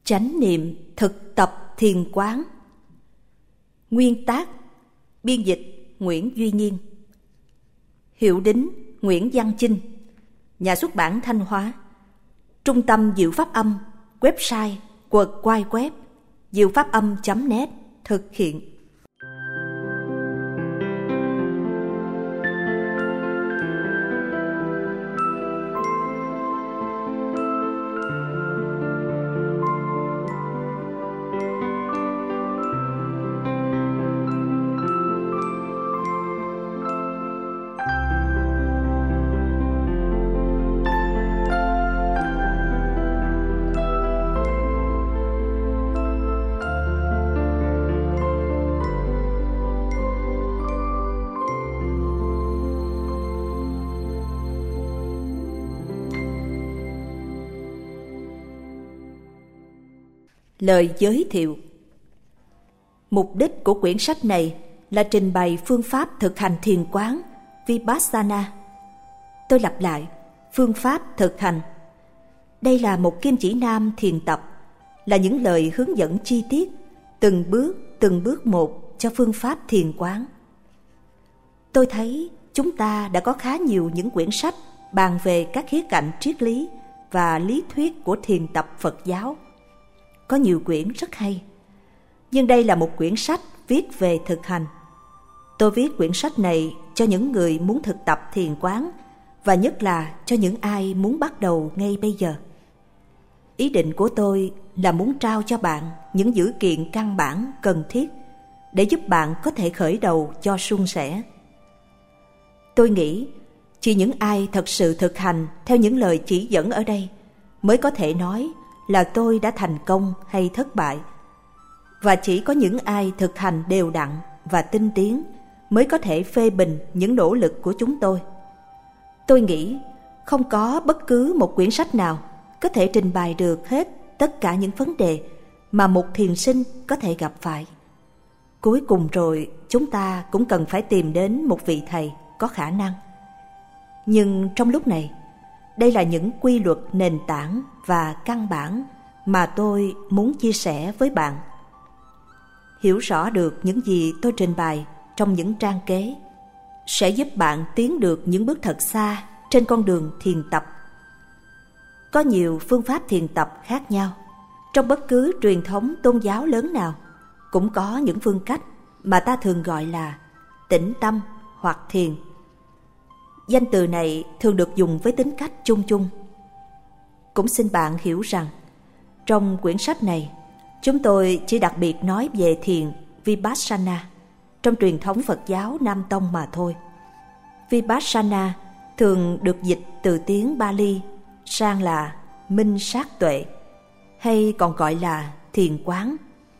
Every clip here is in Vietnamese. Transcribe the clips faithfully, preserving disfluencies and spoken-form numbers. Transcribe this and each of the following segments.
Chánh niệm thực tập thiền quán. Nguyên tác, biên dịch Nguyễn Duy Nhiên. Hiệu đính Nguyễn Văn Chinh. Nhà xuất bản Thanh Hóa. Trung tâm Diệu Pháp Âm. Website quật quay web diệu pháp âm chấm net. Thực hiện. Lời giới thiệu. Mục đích của quyển sách này là trình bày phương pháp thực hành thiền quán Vipassana. Tôi lặp lại, phương pháp thực hành. Đây là một kim chỉ nam thiền tập, là những lời hướng dẫn chi tiết, từng bước, từng bước một cho phương pháp thiền quán. Tôi thấy chúng ta đã có khá nhiều những quyển sách bàn về các khía cạnh triết lý và lý thuyết của thiền tập Phật giáo. Có nhiều quyển rất hay, nhưng đây là một quyển sách viết về thực hành. Tôi viết quyển sách này cho những người muốn thực tập thiền quán, và nhất là cho những ai muốn bắt đầu ngay bây giờ. Ý định của tôi là muốn trao cho bạn những dữ kiện căn bản cần thiết để giúp bạn có thể khởi đầu cho suôn sẻ. Tôi nghĩ chỉ những ai thật sự thực hành theo những lời chỉ dẫn ở đây mới có thể nói là tôi đã thành công hay thất bại. Và chỉ có những ai thực hành đều đặn và tinh tiến mới có thể phê bình những nỗ lực của chúng tôi. Tôi nghĩ không có bất cứ một quyển sách nào có thể trình bày được hết tất cả những vấn đề mà một thiền sinh có thể gặp phải. Cuối cùng rồi, chúng ta cũng cần phải tìm đến một vị thầy có khả năng. Nhưng trong lúc này, đây là những quy luật nền tảng và căn bản mà tôi muốn chia sẻ với bạn. Hiểu rõ được những gì tôi trình bày trong những trang kế sẽ giúp bạn tiến được những bước thật xa trên con đường thiền tập. Có nhiều phương pháp thiền tập khác nhau. Trong bất cứ truyền thống tôn giáo lớn nào cũng có những phương cách mà ta thường gọi là tĩnh tâm hoặc thiền. Danh từ này thường được dùng với tính cách chung chung. Cũng xin bạn hiểu rằng, trong quyển sách này, chúng tôi chỉ đặc biệt nói về thiền Vipassana trong truyền thống Phật giáo Nam Tông mà thôi. Vipassana thường được dịch từ tiếng Pali sang là minh sát tuệ, hay còn gọi là thiền quán.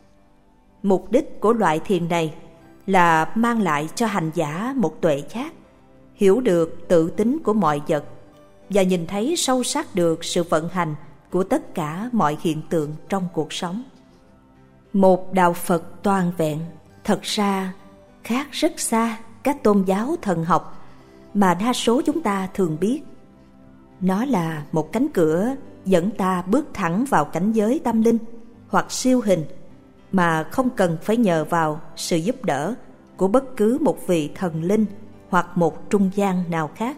Mục đích của loại thiền này là mang lại cho hành giả một tuệ giác, hiểu được tự tính của mọi vật và nhìn thấy sâu sắc được sự vận hành của tất cả mọi hiện tượng trong cuộc sống. Một đạo Phật toàn vẹn thật ra khác rất xa các tôn giáo thần học mà đa số chúng ta thường biết. Nó là một cánh cửa dẫn ta bước thẳng vào cảnh giới tâm linh hoặc siêu hình mà không cần phải nhờ vào sự giúp đỡ của bất cứ một vị thần linh hoặc một trung gian nào khác.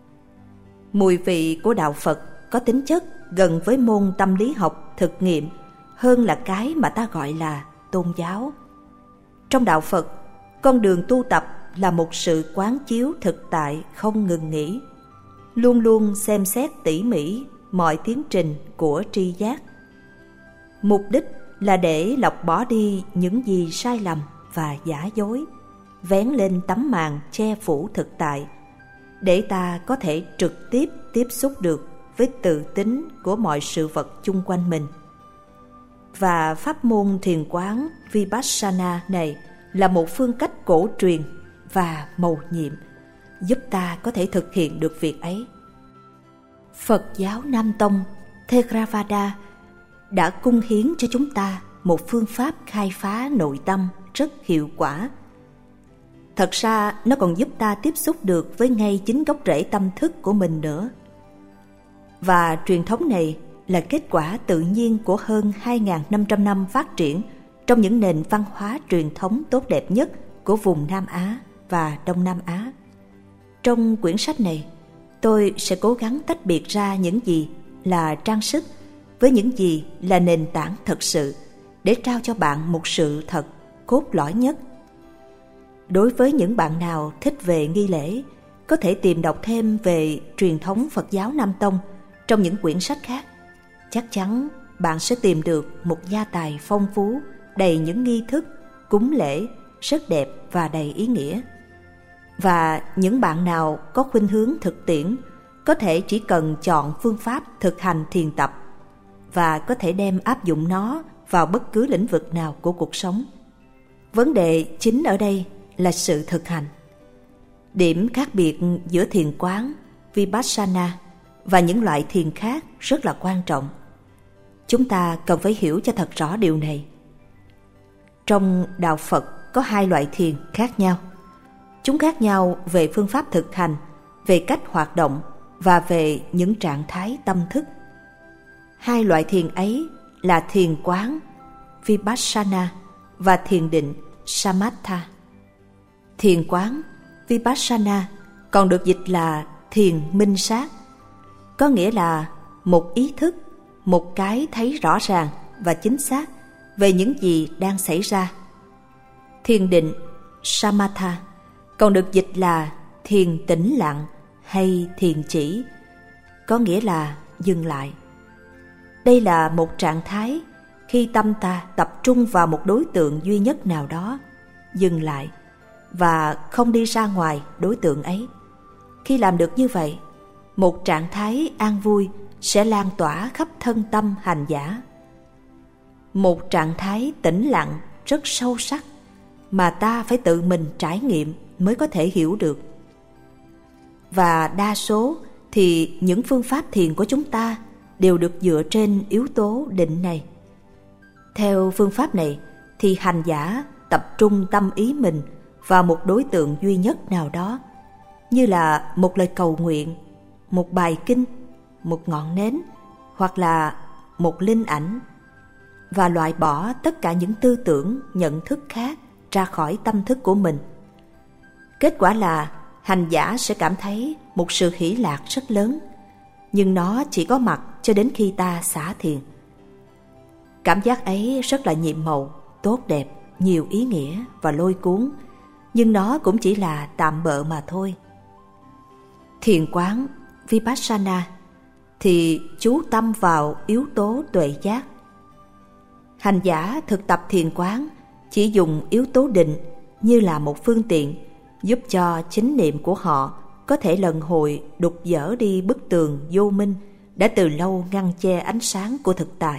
Mùi vị của đạo Phật có tính chất gần với môn tâm lý học thực nghiệm hơn là cái mà ta gọi là tôn giáo. Trong đạo Phật, con đường tu tập là một sự quán chiếu thực tại không ngừng nghỉ, luôn luôn xem xét tỉ mỉ mọi tiến trình của tri giác. Mục đích là để lọc bỏ đi những gì sai lầm và giả dối, vén lên tấm màn che phủ thực tại, để ta có thể trực tiếp tiếp xúc được với tự tính của mọi sự vật chung quanh mình. Và pháp môn thiền quán Vipassana này là một phương cách cổ truyền và mầu nhiệm, giúp ta có thể thực hiện được việc ấy. Phật giáo Nam Tông Theravada đã cung hiến cho chúng ta một phương pháp khai phá nội tâm rất hiệu quả. Thật ra nó còn giúp ta tiếp xúc được với ngay chính gốc rễ tâm thức của mình nữa. Và truyền thống này là kết quả tự nhiên của hơn hai nghìn năm trăm năm phát triển trong những nền văn hóa truyền thống tốt đẹp nhất của vùng Nam Á và Đông Nam Á. Trong quyển sách này, tôi sẽ cố gắng tách biệt ra những gì là trang sức với những gì là nền tảng thật sự để trao cho bạn một sự thật cốt lõi nhất. Đối với những bạn nào thích về nghi lễ, có thể tìm đọc thêm về truyền thống Phật giáo Nam Tông trong những quyển sách khác. Chắc chắn bạn sẽ tìm được một gia tài phong phú, đầy những nghi thức, cúng lễ, rất đẹp và đầy ý nghĩa. Và những bạn nào có khuynh hướng thực tiễn, có thể chỉ cần chọn phương pháp thực hành thiền tập và có thể đem áp dụng nó vào bất cứ lĩnh vực nào của cuộc sống. Vấn đề chính ở đây là sự thực hành. Điểm khác biệt giữa thiền quán, Vipassana và những loại thiền khác rất là quan trọng. Chúng ta cần phải hiểu cho thật rõ điều này. Trong đạo Phật có hai loại thiền khác nhau. Chúng khác nhau về phương pháp thực hành, về cách hoạt động và về những trạng thái tâm thức. Hai loại thiền ấy là thiền quán, Vipassana, và thiền định, Samatha. Thiền quán, Vipassana, còn được dịch là thiền minh sát, có nghĩa là một ý thức, một cái thấy rõ ràng và chính xác về những gì đang xảy ra. Thiền định, Samatha, còn được dịch là thiền tĩnh lặng hay thiền chỉ, có nghĩa là dừng lại. Đây là một trạng thái khi tâm ta tập trung vào một đối tượng duy nhất nào đó, dừng lại và không đi ra ngoài đối tượng ấy. Khi làm được như vậy, một trạng thái an vui sẽ lan tỏa khắp thân tâm hành giả. Một trạng thái tĩnh lặng rất sâu sắc mà ta phải tự mình trải nghiệm mới có thể hiểu được. Và đa số thì những phương pháp thiền của chúng ta đều được dựa trên yếu tố định này. Theo phương pháp này thì hành giả tập trung tâm ý mình vào một đối tượng duy nhất nào đó, như là một lời cầu nguyện, một bài kinh, một ngọn nến hoặc là một linh ảnh, và loại bỏ tất cả những tư tưởng, nhận thức khác ra khỏi tâm thức của mình. Kết quả là hành giả sẽ cảm thấy một sự hỷ lạc rất lớn, nhưng nó chỉ có mặt cho đến khi ta xả thiền. Cảm giác ấy rất là nhiệm màu, tốt đẹp, nhiều ý nghĩa và lôi cuốn, nhưng nó cũng chỉ là tạm bợ mà thôi. Thiền quán, Vipassana thì chú tâm vào yếu tố tuệ giác. Hành giả thực tập thiền quán chỉ dùng yếu tố định như là một phương tiện giúp cho chánh niệm của họ có thể lần hồi đục dỡ đi bức tường vô minh đã từ lâu ngăn che ánh sáng của thực tại.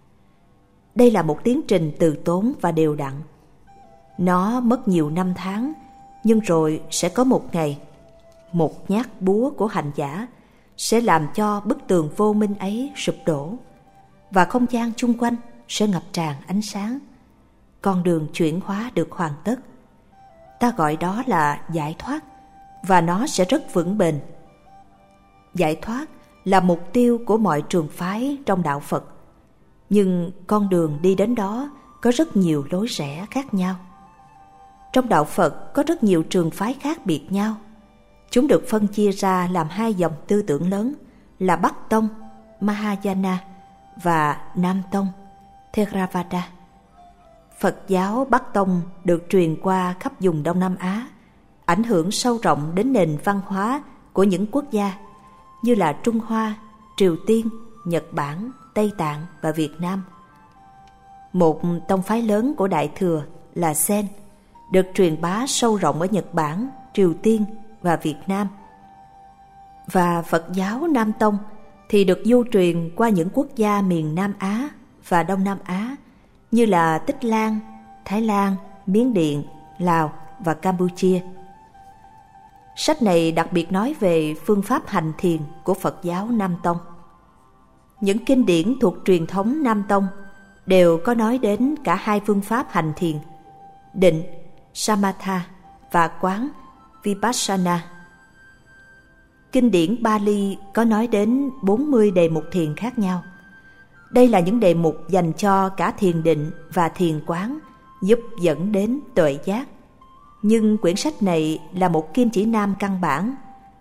Đây là một tiến trình từ tốn và đều đặn. Nó mất nhiều năm tháng, nhưng rồi sẽ có một ngày, một nhát búa của hành giả sẽ làm cho bức tường vô minh ấy sụp đổ, và không gian chung quanh sẽ ngập tràn ánh sáng. Con đường chuyển hóa được hoàn tất. Ta gọi đó là giải thoát, và nó sẽ rất vững bền. Giải thoát là mục tiêu của mọi trường phái trong đạo Phật, nhưng con đường đi đến đó có rất nhiều lối rẽ khác nhau. Trong đạo Phật có rất nhiều trường phái khác biệt nhau. Chúng được phân chia ra làm hai dòng tư tưởng lớn là Bắc Tông, Mahayana, và Nam Tông, Theravada. Phật giáo Bắc Tông được truyền qua khắp vùng Đông Nam Á, ảnh hưởng sâu rộng đến nền văn hóa của những quốc gia như là Trung Hoa, Triều Tiên, Nhật Bản, Tây Tạng và Việt Nam. Một tông phái lớn của Đại Thừa là Zen được truyền bá sâu rộng ở Nhật Bản, Triều Tiên và Việt Nam. Và Phật giáo Nam Tông thì được du truyền qua những quốc gia miền Nam Á và Đông Nam Á như là Tích Lan, Thái Lan, Miến Điện, Lào và Campuchia. Sách này đặc biệt nói về phương pháp hành thiền của Phật giáo Nam Tông. Những kinh điển thuộc truyền thống Nam Tông đều có nói đến cả hai phương pháp hành thiền, định, Samatha, và quán, Vipassana. Kinh điển Bali có nói đến bốn mươi đề mục thiền khác nhau, Đây là những đề mục dành cho cả thiền định và thiền quán, giúp dẫn đến tuệ giác. Nhưng quyển sách này là một kim chỉ nam căn bản.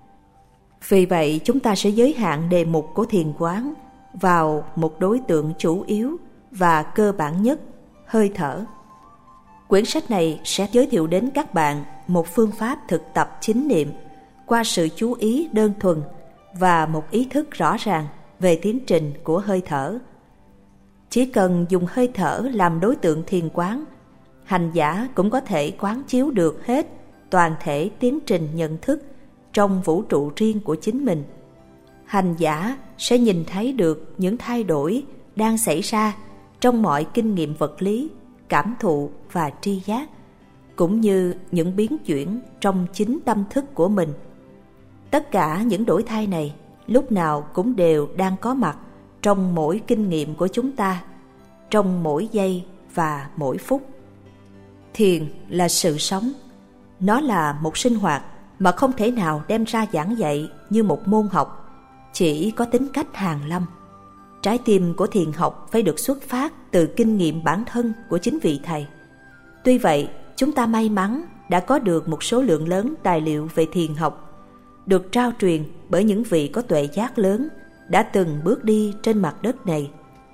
Vì vậy chúng ta sẽ giới hạn đề mục của thiền quán vào một đối tượng chủ yếu và cơ bản nhất, hơi thở. Quyển sách này sẽ giới thiệu đến các bạn một phương pháp thực tập chánh niệm qua sự chú ý đơn thuần và một ý thức rõ ràng về tiến trình của hơi thở. Chỉ cần dùng hơi thở làm đối tượng thiền quán, hành giả cũng có thể quán chiếu được hết toàn thể tiến trình nhận thức trong vũ trụ riêng của chính mình. Hành giả sẽ nhìn thấy được những thay đổi đang xảy ra trong mọi kinh nghiệm vật lý, cảm thụ và tri giác, cũng như những biến chuyển trong chính tâm thức của mình. Tất cả những đổi thay này lúc nào cũng đều đang có mặt trong mỗi kinh nghiệm của chúng ta, trong mỗi giây và mỗi phút. Thiền là sự sống. Nó là một sinh hoạt mà không thể nào đem ra giảng dạy như một môn học, chỉ có tính cách hàn lâm. Trái tim của thiền học phải được xuất phát từ kinh nghiệm bản thân của chính vị thầy. Tuy vậy, chúng ta may mắn đã có được một số lượng lớn tài liệu về thiền học, được trao truyền bởi những vị có tuệ giác lớn đã từng bước đi trên mặt đất này.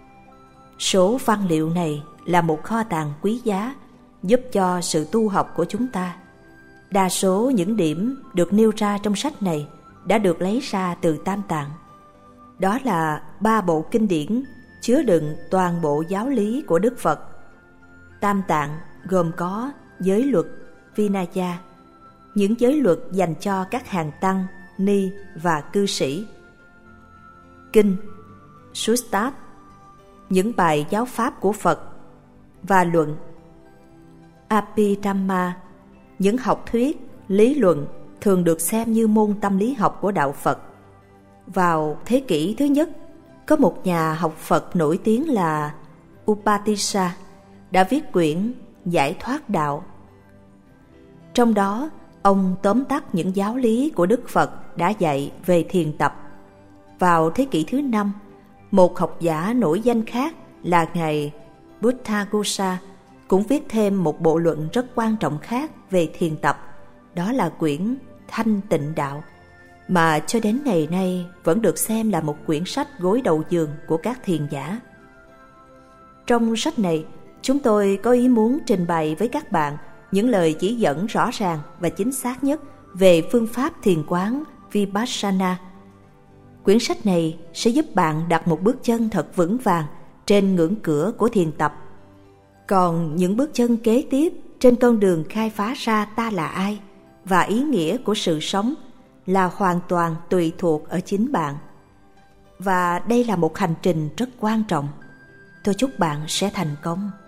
Số văn liệu này là một kho tàng quý giá giúp cho sự tu học của chúng ta. Đa số những điểm được nêu ra trong sách này đã được lấy ra từ Tam Tạng. Đó là ba bộ kinh điển chứa đựng toàn bộ giáo lý của Đức Phật. Tam Tạng gồm có giới luật, Vinaya, những giới luật dành cho các hàng tăng, ni và cư sĩ. Kinh, Sutta, những bài giáo pháp của Phật, và luận, Abhidhamma, những học thuyết, lý luận thường được xem như môn tâm lý học của đạo Phật. Vào thế kỷ thứ nhất, có một nhà học Phật nổi tiếng là Upatissa đã viết quyển Giải thoát đạo. Trong đó, ông tóm tắt những giáo lý của Đức Phật đã dạy về thiền tập. Vào thế kỷ thứ năm, một học giả nổi danh khác là Ngài Buddhaghosa cũng viết thêm một bộ luận rất quan trọng khác về thiền tập, đó là quyển Thanh Tịnh Đạo, mà cho đến ngày nay vẫn được xem là một quyển sách gối đầu giường của các thiền giả. Trong sách này, chúng tôi có ý muốn trình bày với các bạn những lời chỉ dẫn rõ ràng và chính xác nhất về phương pháp thiền quán Vipassana. Quyển sách này sẽ giúp bạn đặt một bước chân thật vững vàng trên ngưỡng cửa của thiền tập. Còn những bước chân kế tiếp trên con đường khai phá ra ta là ai và ý nghĩa của sự sống là hoàn toàn tùy thuộc ở chính bạn. Và đây là một hành trình rất quan trọng. Tôi chúc bạn sẽ thành công.